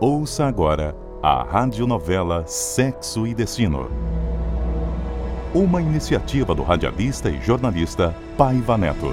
Ouça agora a radionovela Sexo e Destino. Uma iniciativa do radialista e jornalista Paiva Neto.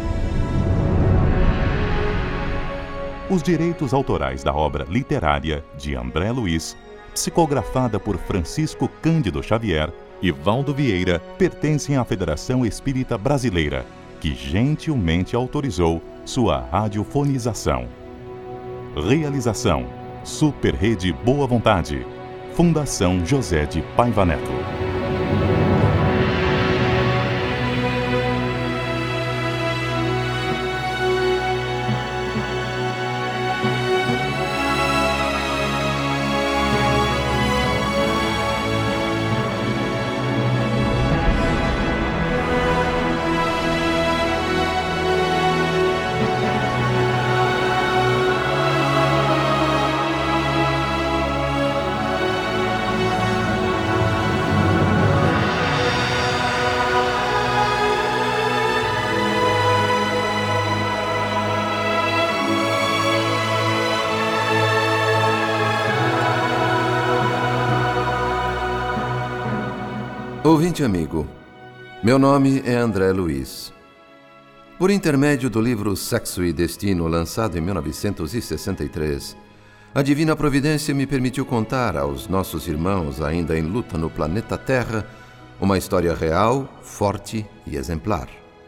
Os direitos autorais da obra literária de André Luiz, psicografada por Francisco Cândido Xavier e Valdo Vieira, pertencem à Federação Espírita Brasileira, que gentilmente autorizou sua radiofonização. Realização: Super Rede Boa Vontade, Fundação José de Paiva Neto. Ouvinte amigo, meu nome é André Luiz. Por intermédio do livro Sexo e Destino, lançado em 1963, a Divina Providência me permitiu contar aos nossos irmãos ainda em luta no planeta Terra uma história real, forte e exemplar.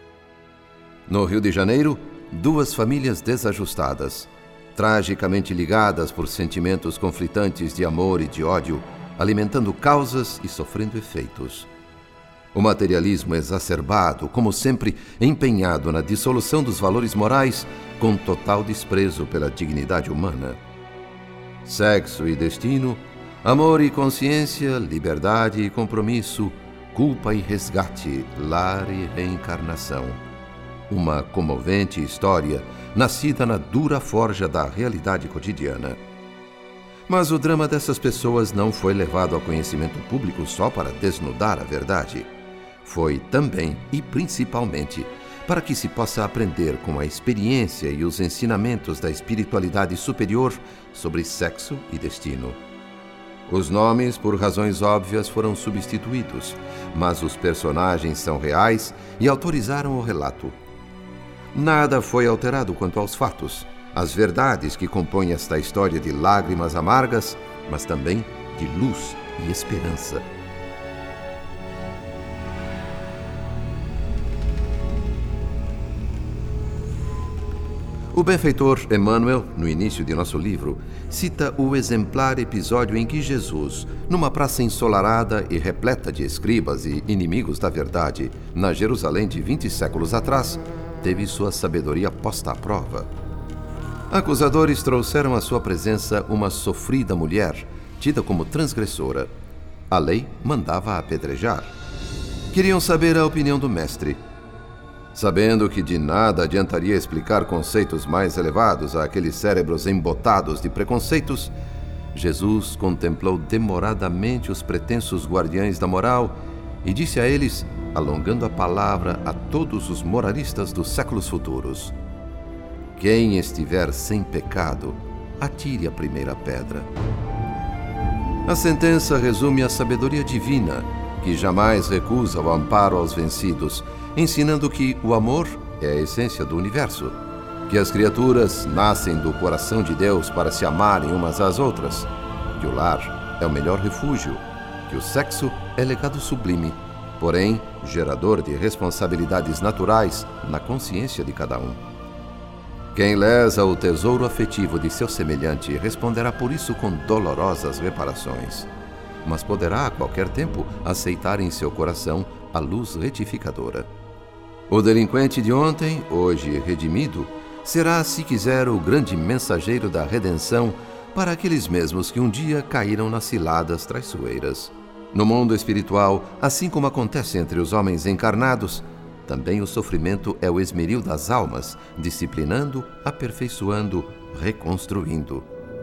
No Rio de Janeiro, duas famílias desajustadas, tragicamente ligadas por sentimentos conflitantes de amor e de ódio, alimentando causas e sofrendo efeitos. O materialismo exacerbado, como sempre, empenhado na dissolução dos valores morais, com total desprezo pela dignidade humana. Sexo e destino, amor e consciência, liberdade e compromisso, culpa e resgate, lar e reencarnação. Uma comovente história nascida na dura forja da realidade cotidiana. Mas o drama dessas pessoas não foi levado ao conhecimento público só para desnudar a verdade. Foi também e principalmente para que se possa aprender com a experiência e os ensinamentos da espiritualidade superior sobre sexo e destino. Os nomes, por razões óbvias, foram substituídos, mas os personagens são reais e autorizaram o relato. Nada foi alterado quanto aos fatos, as verdades que compõem esta história de lágrimas amargas, mas também de luz e esperança. O benfeitor Emmanuel, no início de nosso livro, cita o exemplar episódio em que Jesus, numa praça ensolarada e repleta de escribas e inimigos da verdade, na Jerusalém de 20 séculos atrás, teve sua sabedoria posta à prova. Acusadores trouxeram à sua presença uma sofrida mulher, tida como transgressora. A lei mandava apedrejar. Queriam saber a opinião do mestre. Sabendo que de nada adiantaria explicar conceitos mais elevados àqueles cérebros embotados de preconceitos, Jesus contemplou demoradamente os pretensos guardiães da moral e disse a eles, alongando a palavra a todos os moralistas dos séculos futuros: quem estiver sem pecado, atire a primeira pedra. A sentença resume a sabedoria divina, que jamais recusa o amparo aos vencidos, ensinando que o amor é a essência do universo, que as criaturas nascem do coração de Deus para se amarem umas às outras, que o lar é o melhor refúgio, que o sexo é legado sublime, porém gerador de responsabilidades naturais na consciência de cada um. Quem lesa o tesouro afetivo de seu semelhante responderá por isso com dolorosas reparações, mas poderá a qualquer tempo aceitar em seu coração a luz retificadora. O delinquente de ontem, hoje redimido, será, se quiser, o grande mensageiro da redenção para aqueles mesmos que um dia caíram nas ciladas traiçoeiras. No mundo espiritual, assim como acontece entre os homens encarnados, também o sofrimento é o esmeril das almas, disciplinando, aperfeiçoando, reconstruindo.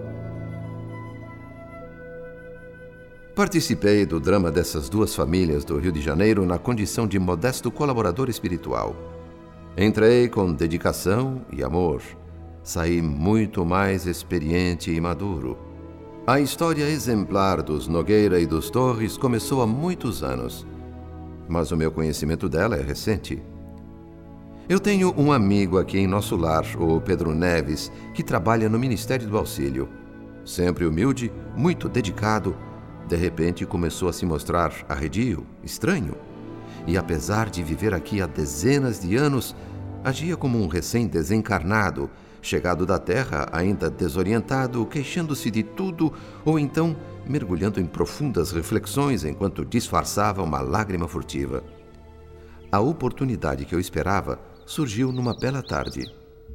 Participei do drama dessas duas famílias do Rio de Janeiro na condição de modesto colaborador espiritual. Entrei com dedicação e amor. Saí muito mais experiente e maduro. A história exemplar dos Nogueira e dos Torres começou há muitos anos, mas o meu conhecimento dela é recente. Eu tenho um amigo aqui em nosso lar, o Pedro Neves, que trabalha no Ministério do Auxílio. Sempre humilde, muito dedicado, de repente começou a se mostrar arredio, estranho. E apesar de viver aqui há dezenas de anos, agia como um recém-desencarnado, chegado da Terra, ainda desorientado, queixando-se de tudo, ou então mergulhando em profundas reflexões enquanto disfarçava uma lágrima furtiva. A oportunidade que eu esperava surgiu numa bela tarde.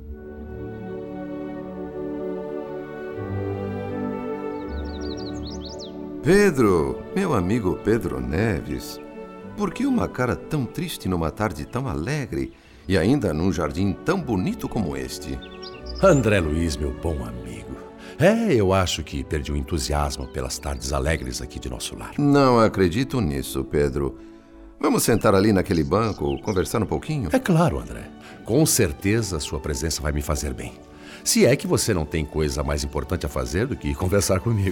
Pedro, meu amigo Pedro Neves, por que uma cara tão triste numa tarde tão alegre e ainda num jardim tão bonito como este? André Luiz, meu bom amigo. Eu acho que perdi o entusiasmo pelas tardes alegres aqui de nosso lar. Não acredito nisso, Pedro. Vamos sentar ali naquele banco, conversar um pouquinho? É claro, André. Com certeza sua presença vai me fazer bem. Se é que você não tem coisa mais importante a fazer do que conversar comigo.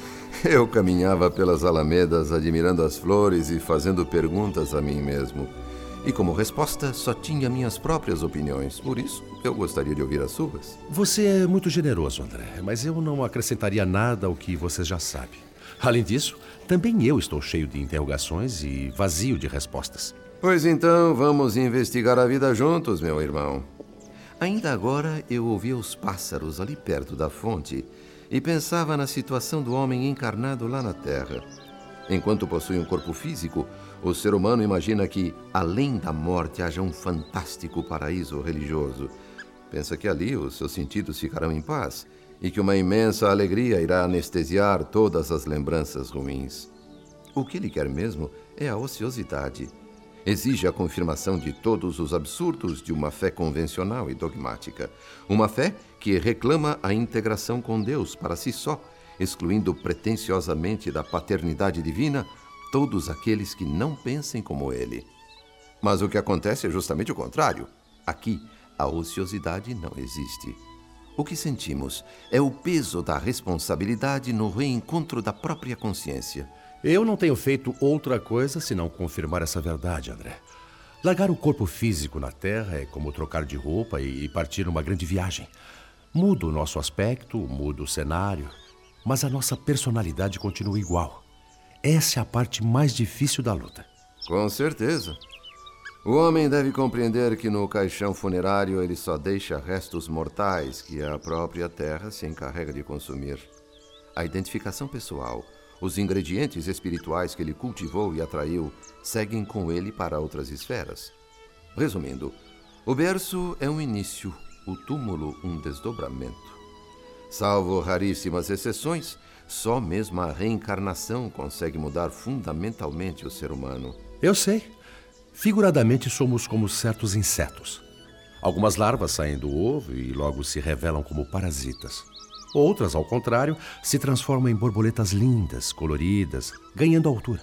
Eu caminhava pelas alamedas admirando as flores e fazendo perguntas a mim mesmo. E como resposta, só tinha minhas próprias opiniões. Por isso, eu gostaria de ouvir as suas. Você é muito generoso, André, mas eu não acrescentaria nada ao que você já sabe. Além disso, também eu estou cheio de interrogações e vazio de respostas. Pois então, vamos investigar a vida juntos, meu irmão. Ainda agora, eu ouvia os pássaros ali perto da fonte e pensava na situação do homem encarnado lá na Terra. Enquanto possui um corpo físico, o ser humano imagina que, além da morte, haja um fantástico paraíso religioso. Pensa que ali os seus sentidos ficarão em paz e que uma imensa alegria irá anestesiar todas as lembranças ruins. O que ele quer mesmo é a ociosidade. Exige a confirmação de todos os absurdos de uma fé convencional e dogmática. Uma fé que reclama a integração com Deus para si só, excluindo pretensiosamente da paternidade divina todos aqueles que não pensem como ele. Mas o que acontece é justamente o contrário. Aqui, a ociosidade não existe. O que sentimos é o peso da responsabilidade no reencontro da própria consciência. Eu não tenho feito outra coisa senão confirmar essa verdade, André. Largar o corpo físico na Terra é como trocar de roupa e partir numa grande viagem. Muda o nosso aspecto, muda o cenário, mas a nossa personalidade continua igual. Essa é a parte mais difícil da luta. Com certeza. O homem deve compreender que no caixão funerário ele só deixa restos mortais que a própria Terra se encarrega de consumir. A identificação pessoal, os ingredientes espirituais que ele cultivou e atraiu, seguem com ele para outras esferas. Resumindo, o berço é um início, o túmulo um desdobramento. Salvo raríssimas exceções, só mesmo a reencarnação consegue mudar fundamentalmente o ser humano. Eu sei. Figuradamente, somos como certos insetos. Algumas larvas saem do ovo e logo se revelam como parasitas. Outras, ao contrário, se transformam em borboletas lindas, coloridas, ganhando altura.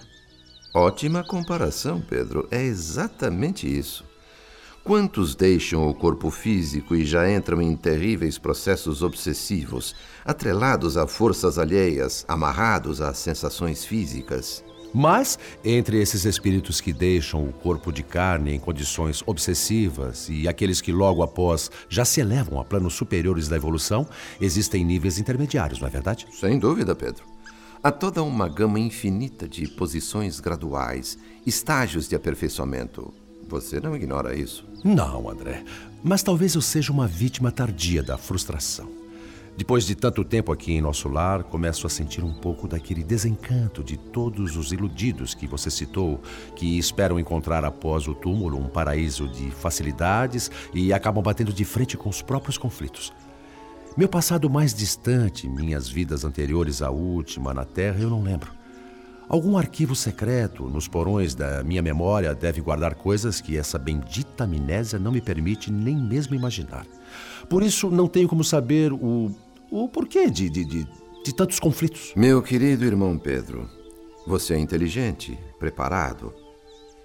Ótima comparação, Pedro. É exatamente isso. Quantos deixam o corpo físico e já entram em terríveis processos obsessivos, atrelados a forças alheias, amarrados a sensações físicas? Mas, entre esses espíritos que deixam o corpo de carne em condições obsessivas e aqueles que logo após já se elevam a planos superiores da evolução, existem níveis intermediários, não é verdade? Sem dúvida, Pedro. Há toda uma gama infinita de posições graduais, estágios de aperfeiçoamento. Você não ignora isso? Não, André. Mas talvez eu seja uma vítima tardia da frustração. Depois de tanto tempo aqui em nosso lar, começo a sentir um pouco daquele desencanto de todos os iludidos que você citou, que esperam encontrar após o túmulo um paraíso de facilidades e acabam batendo de frente com os próprios conflitos. Meu passado mais distante, minhas vidas anteriores à última na Terra, eu não lembro. Algum arquivo secreto nos porões da minha memória deve guardar coisas que essa bendita amnésia não me permite nem mesmo imaginar. Por isso, não tenho como saber o porquê de tantos conflitos. Meu querido irmão Pedro, você é inteligente, preparado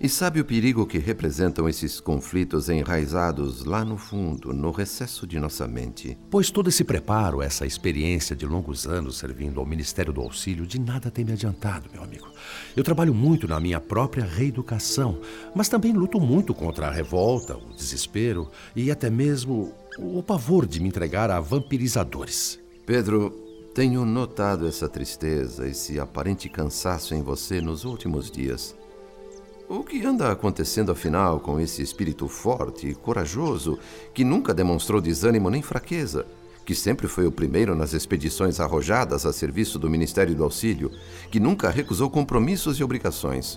E sabe o perigo que representam esses conflitos enraizados lá no fundo, no recesso de nossa mente? Pois todo esse preparo, essa experiência de longos anos servindo ao Ministério do Auxílio, de nada tem me adiantado, meu amigo. Eu trabalho muito na minha própria reeducação, mas também luto muito contra a revolta, o desespero e até mesmo o pavor de me entregar a vampirizadores. Pedro, tenho notado essa tristeza, esse aparente cansaço em você nos últimos dias. O que anda acontecendo afinal com esse espírito forte e corajoso que nunca demonstrou desânimo nem fraqueza, que sempre foi o primeiro nas expedições arrojadas a serviço do Ministério do Auxílio, que nunca recusou compromissos e obrigações?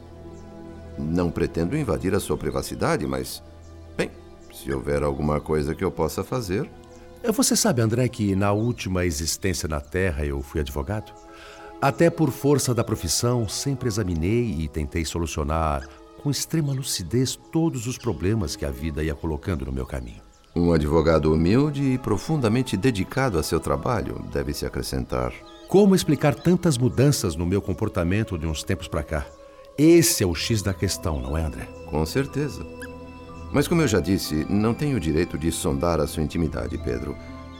Não pretendo invadir a sua privacidade, mas, bem, se houver alguma coisa que eu possa fazer... Você sabe, André, que na última existência na Terra eu fui advogado? Até por força da profissão, sempre examinei e tentei solucionar com extrema lucidez todos os problemas que a vida ia colocando no meu caminho. Um advogado humilde e profundamente dedicado a seu trabalho, deve-se acrescentar. Como explicar tantas mudanças no meu comportamento de uns tempos para cá? Esse é o X da questão, não é, André? Com certeza. Mas como eu já disse, não tenho o direito de sondar a sua intimidade, Pedro.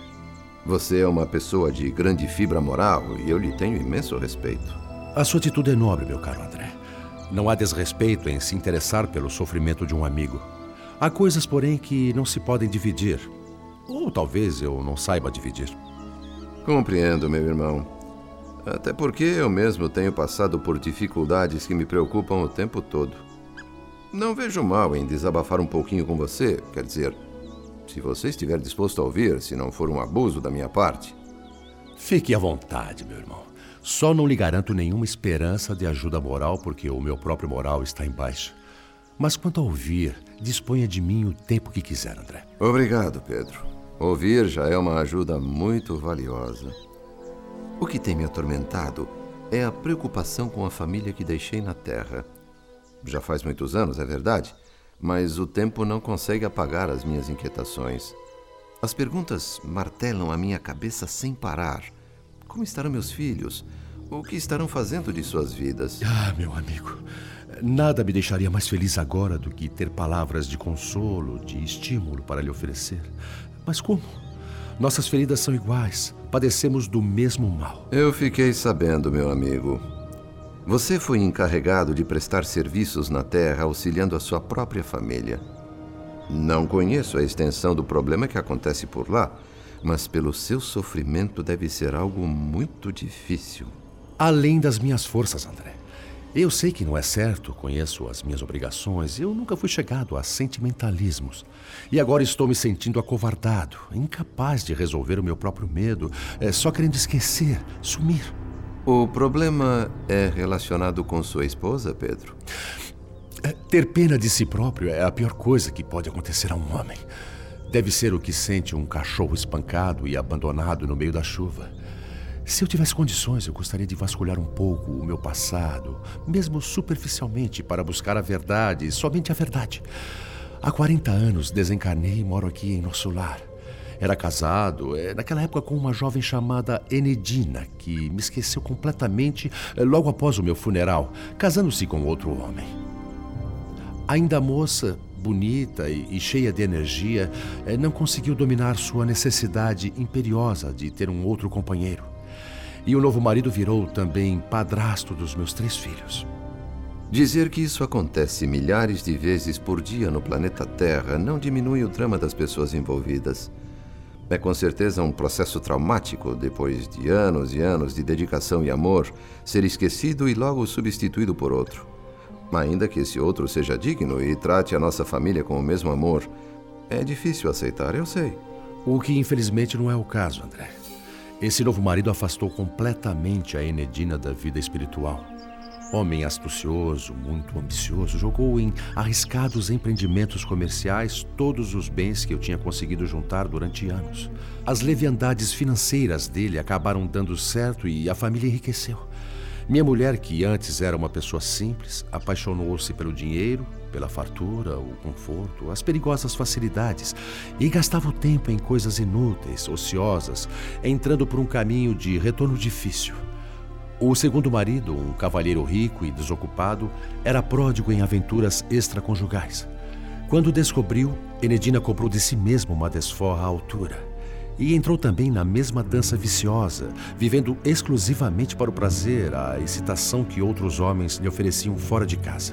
Você é uma pessoa de grande fibra moral e eu lhe tenho imenso respeito. A sua atitude é nobre, meu caro André. Não há desrespeito em se interessar pelo sofrimento de um amigo. Há coisas, porém, que não se podem dividir. Ou talvez eu não saiba dividir. Compreendo, meu irmão. Até porque eu mesmo tenho passado por dificuldades que me preocupam o tempo todo. Não vejo mal em desabafar um pouquinho com você, quer dizer... Se você estiver disposto a ouvir, se não for um abuso da minha parte. Fique à vontade, meu irmão. Só não lhe garanto nenhuma esperança de ajuda moral, porque o meu próprio moral está em baixa. Mas quanto a ouvir, disponha de mim o tempo que quiser, André. Obrigado, Pedro. Ouvir já é uma ajuda muito valiosa. O que tem me atormentado é a preocupação com a família que deixei na Terra. Já faz muitos anos, é verdade? Mas o tempo não consegue apagar as minhas inquietações. As perguntas martelam a minha cabeça sem parar. Como estarão meus filhos? O que estarão fazendo de suas vidas? Ah, meu amigo, nada me deixaria mais feliz agora do que ter palavras de consolo, de estímulo para lhe oferecer. Mas como? Nossas feridas são iguais. Padecemos do mesmo mal. Eu fiquei sabendo, meu amigo. Você foi encarregado de prestar serviços na Terra auxiliando a sua própria família. Não conheço a extensão do problema que acontece por lá, mas pelo seu sofrimento deve ser algo muito difícil. Além das minhas forças, André. Eu sei que não é certo, conheço as minhas obrigações, eu nunca fui chegado a sentimentalismos. E agora estou me sentindo acovardado, incapaz de resolver o meu próprio medo, só querendo esquecer, sumir. O problema é relacionado com sua esposa, Pedro? Ter pena de si próprio é a pior coisa que pode acontecer a um homem. Deve ser o que sente um cachorro espancado e abandonado no meio da chuva. Se eu tivesse condições, eu gostaria de vasculhar um pouco o meu passado, mesmo superficialmente, para buscar a verdade, somente a verdade. Há 40 anos desencarnei e moro aqui em nosso lar. Era casado, naquela época, com uma jovem chamada Enedina, que me esqueceu completamente logo após o meu funeral, casando-se com outro homem. Ainda moça, bonita e cheia de energia, não conseguiu dominar sua necessidade imperiosa de ter um outro companheiro. E o novo marido virou também padrasto dos meus 3 filhos. Dizer que isso acontece milhares de vezes por dia no planeta Terra não diminui o drama das pessoas envolvidas. É com certeza um processo traumático, depois de anos e anos de dedicação e amor, ser esquecido e logo substituído por outro. Ainda que esse outro seja digno e trate a nossa família com o mesmo amor, é difícil aceitar, eu sei. O que infelizmente não é o caso, André. Esse novo marido afastou completamente a Enedina da vida espiritual. Homem astucioso, muito ambicioso, jogou em arriscados empreendimentos comerciais todos os bens que eu tinha conseguido juntar durante anos. As leviandades financeiras dele acabaram dando certo e a família enriqueceu. Minha mulher, que antes era uma pessoa simples, apaixonou-se pelo dinheiro, pela fartura, o conforto, as perigosas facilidades e gastava o tempo em coisas inúteis, ociosas, entrando por um caminho de retorno difícil. O segundo marido, um cavalheiro rico e desocupado, era pródigo em aventuras extraconjugais. Quando descobriu, Enedina cobrou de si mesma uma desforra à altura. E entrou também na mesma dança viciosa, vivendo exclusivamente para o prazer, a excitação que outros homens lhe ofereciam fora de casa.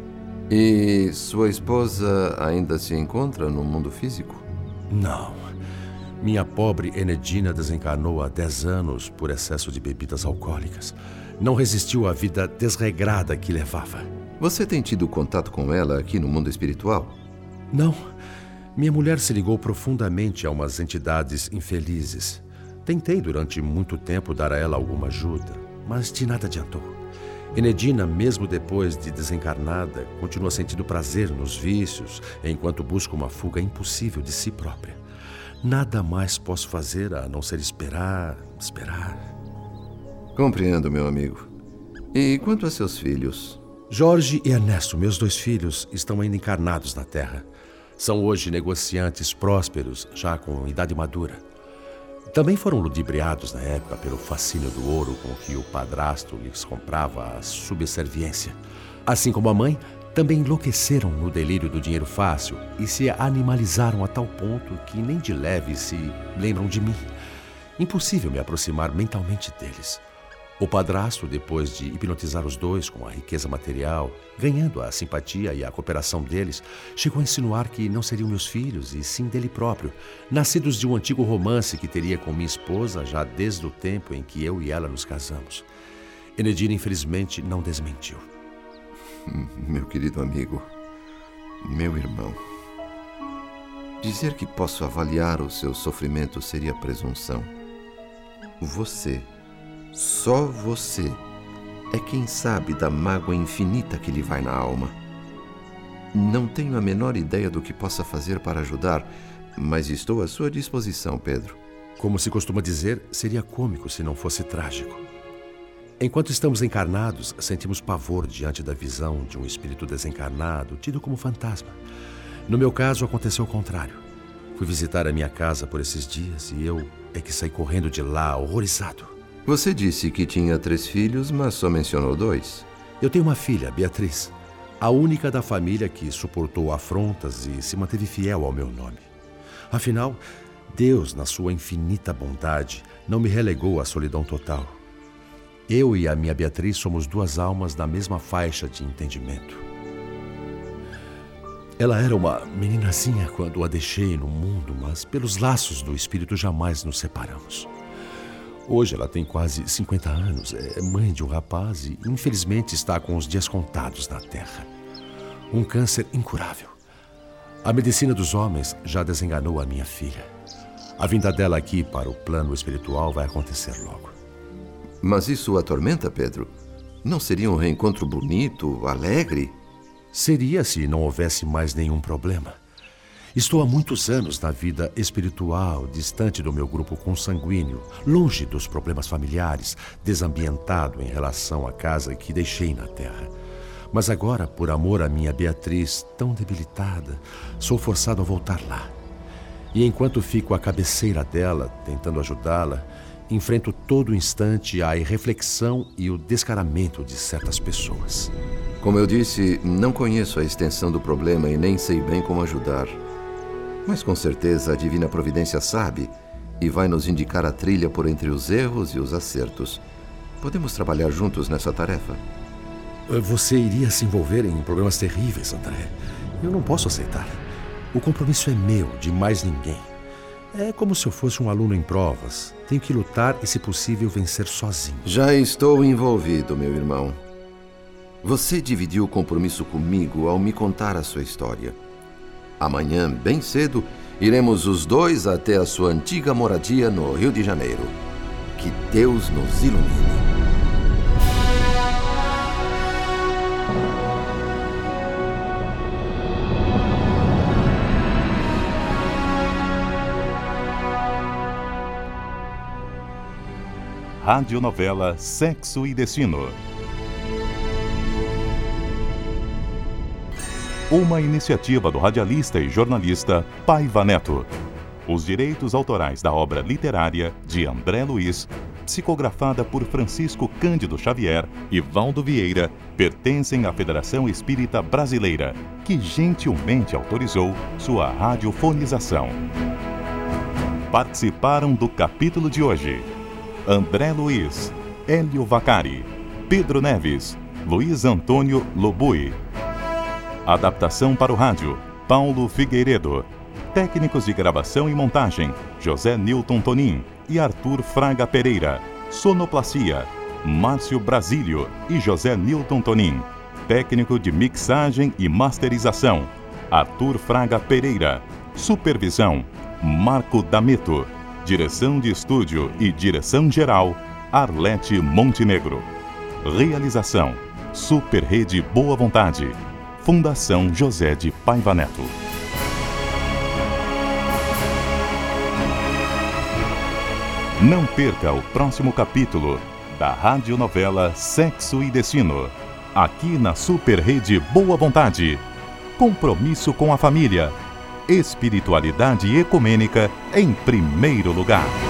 E sua esposa ainda se encontra no mundo físico? Não. Minha pobre Enedina desencarnou há 10 anos por excesso de bebidas alcoólicas. Não resistiu à vida desregrada que levava. Você tem tido contato com ela aqui no mundo espiritual? Não. Minha mulher se ligou profundamente a umas entidades infelizes. Tentei durante muito tempo dar a ela alguma ajuda, mas de nada adiantou. Enedina, mesmo depois de desencarnada, continua sentindo prazer nos vícios, enquanto busca uma fuga impossível de si própria. Nada mais posso fazer a não ser esperar. Compreendo, meu amigo. E quanto a seus filhos? Jorge e Ernesto, meus 2 filhos, estão ainda encarnados na Terra. São hoje negociantes prósperos, já com idade madura. Também foram ludibriados na época pelo fascínio do ouro com que o padrasto lhes comprava a subserviência. Assim como a mãe, também enlouqueceram no delírio do dinheiro fácil e se animalizaram a tal ponto que nem de leve se lembram de mim. Impossível me aproximar mentalmente deles. O padrasto, depois de hipnotizar os 2 com a riqueza material, ganhando a simpatia e a cooperação deles, chegou a insinuar que não seriam meus filhos, e sim dele próprio, nascidos de um antigo romance que teria com minha esposa já desde o tempo em que eu e ela nos casamos. Enedina, infelizmente, não desmentiu. Meu querido amigo, meu irmão, dizer que posso avaliar o seu sofrimento seria presunção. Você, só você, é quem sabe da mágoa infinita que lhe vai na alma. Não tenho a menor ideia do que possa fazer para ajudar, mas estou à sua disposição, Pedro. Como se costuma dizer, seria cômico se não fosse trágico. Enquanto estamos encarnados, sentimos pavor diante da visão de um espírito desencarnado, tido como fantasma. No meu caso, aconteceu o contrário. Fui visitar a minha casa por esses dias e eu é que saí correndo de lá, horrorizado. Você disse que tinha 3 filhos, mas só mencionou 2. Eu tenho uma filha, Beatriz, a única da família que suportou afrontas e se manteve fiel ao meu nome. Afinal, Deus, na sua infinita bondade, não me relegou à solidão total. Eu e a minha Beatriz somos 2 almas da mesma faixa de entendimento. Ela era uma meninazinha quando a deixei no mundo, mas pelos laços do espírito jamais nos separamos. Hoje ela tem quase 50 anos, é mãe de um rapaz e infelizmente está com os dias contados na Terra. Um câncer incurável. A medicina dos homens já desenganou a minha filha. A vinda dela aqui para o plano espiritual vai acontecer logo. Mas isso o atormenta, Pedro? Não seria um reencontro bonito, alegre? Seria se não houvesse mais nenhum problema. Estou há muitos anos na vida espiritual, distante do meu grupo consanguíneo, longe dos problemas familiares, desambientado em relação à casa que deixei na Terra. Mas agora, por amor à minha Beatriz, tão debilitada, sou forçado a voltar lá. E enquanto fico à cabeceira dela, tentando ajudá-la, enfrento todo instante a irreflexão e o descaramento de certas pessoas. Como eu disse, não conheço a extensão do problema e nem sei bem como ajudar. Mas com certeza a Divina Providência sabe e vai nos indicar a trilha por entre os erros e os acertos. Podemos trabalhar juntos nessa tarefa? Você iria se envolver em problemas terríveis, André. Eu não posso aceitar. O compromisso é meu, de mais ninguém. É como se eu fosse um aluno em provas. Tenho que lutar e, se possível, vencer sozinho. Já estou envolvido, meu irmão. Você dividiu o compromisso comigo ao me contar a sua história. Amanhã, bem cedo, iremos os 2 até a sua antiga moradia no Rio de Janeiro. Que Deus nos ilumine. Radionovela Sexo e Destino. Uma iniciativa do radialista e jornalista Paiva Neto. Os direitos autorais da obra literária de André Luiz psicografada por Francisco Cândido Xavier e Valdo Vieira, pertencem à Federação Espírita Brasileira, que gentilmente autorizou sua radiofonização. Participaram do capítulo de hoje André Luiz, Hélio Vacari, Pedro Neves, Luiz Antônio Lobui. Adaptação para o rádio, Paulo Figueiredo. Técnicos de gravação e montagem, José Nilton Tonin e Arthur Fraga Pereira. Sonoplastia, Márcio Brasílio e José Nilton Tonin. Técnico de mixagem e masterização, Arthur Fraga Pereira. Supervisão, Marco D'Ameto. Direção de estúdio e direção geral, Arlete Montenegro. Realização, Super Rede Boa Vontade. Fundação José de Paiva Neto. Não perca o próximo capítulo da radionovela Sexo e Destino, aqui na Super Rede Boa Vontade. Compromisso com a família. Espiritualidade ecumênica em primeiro lugar.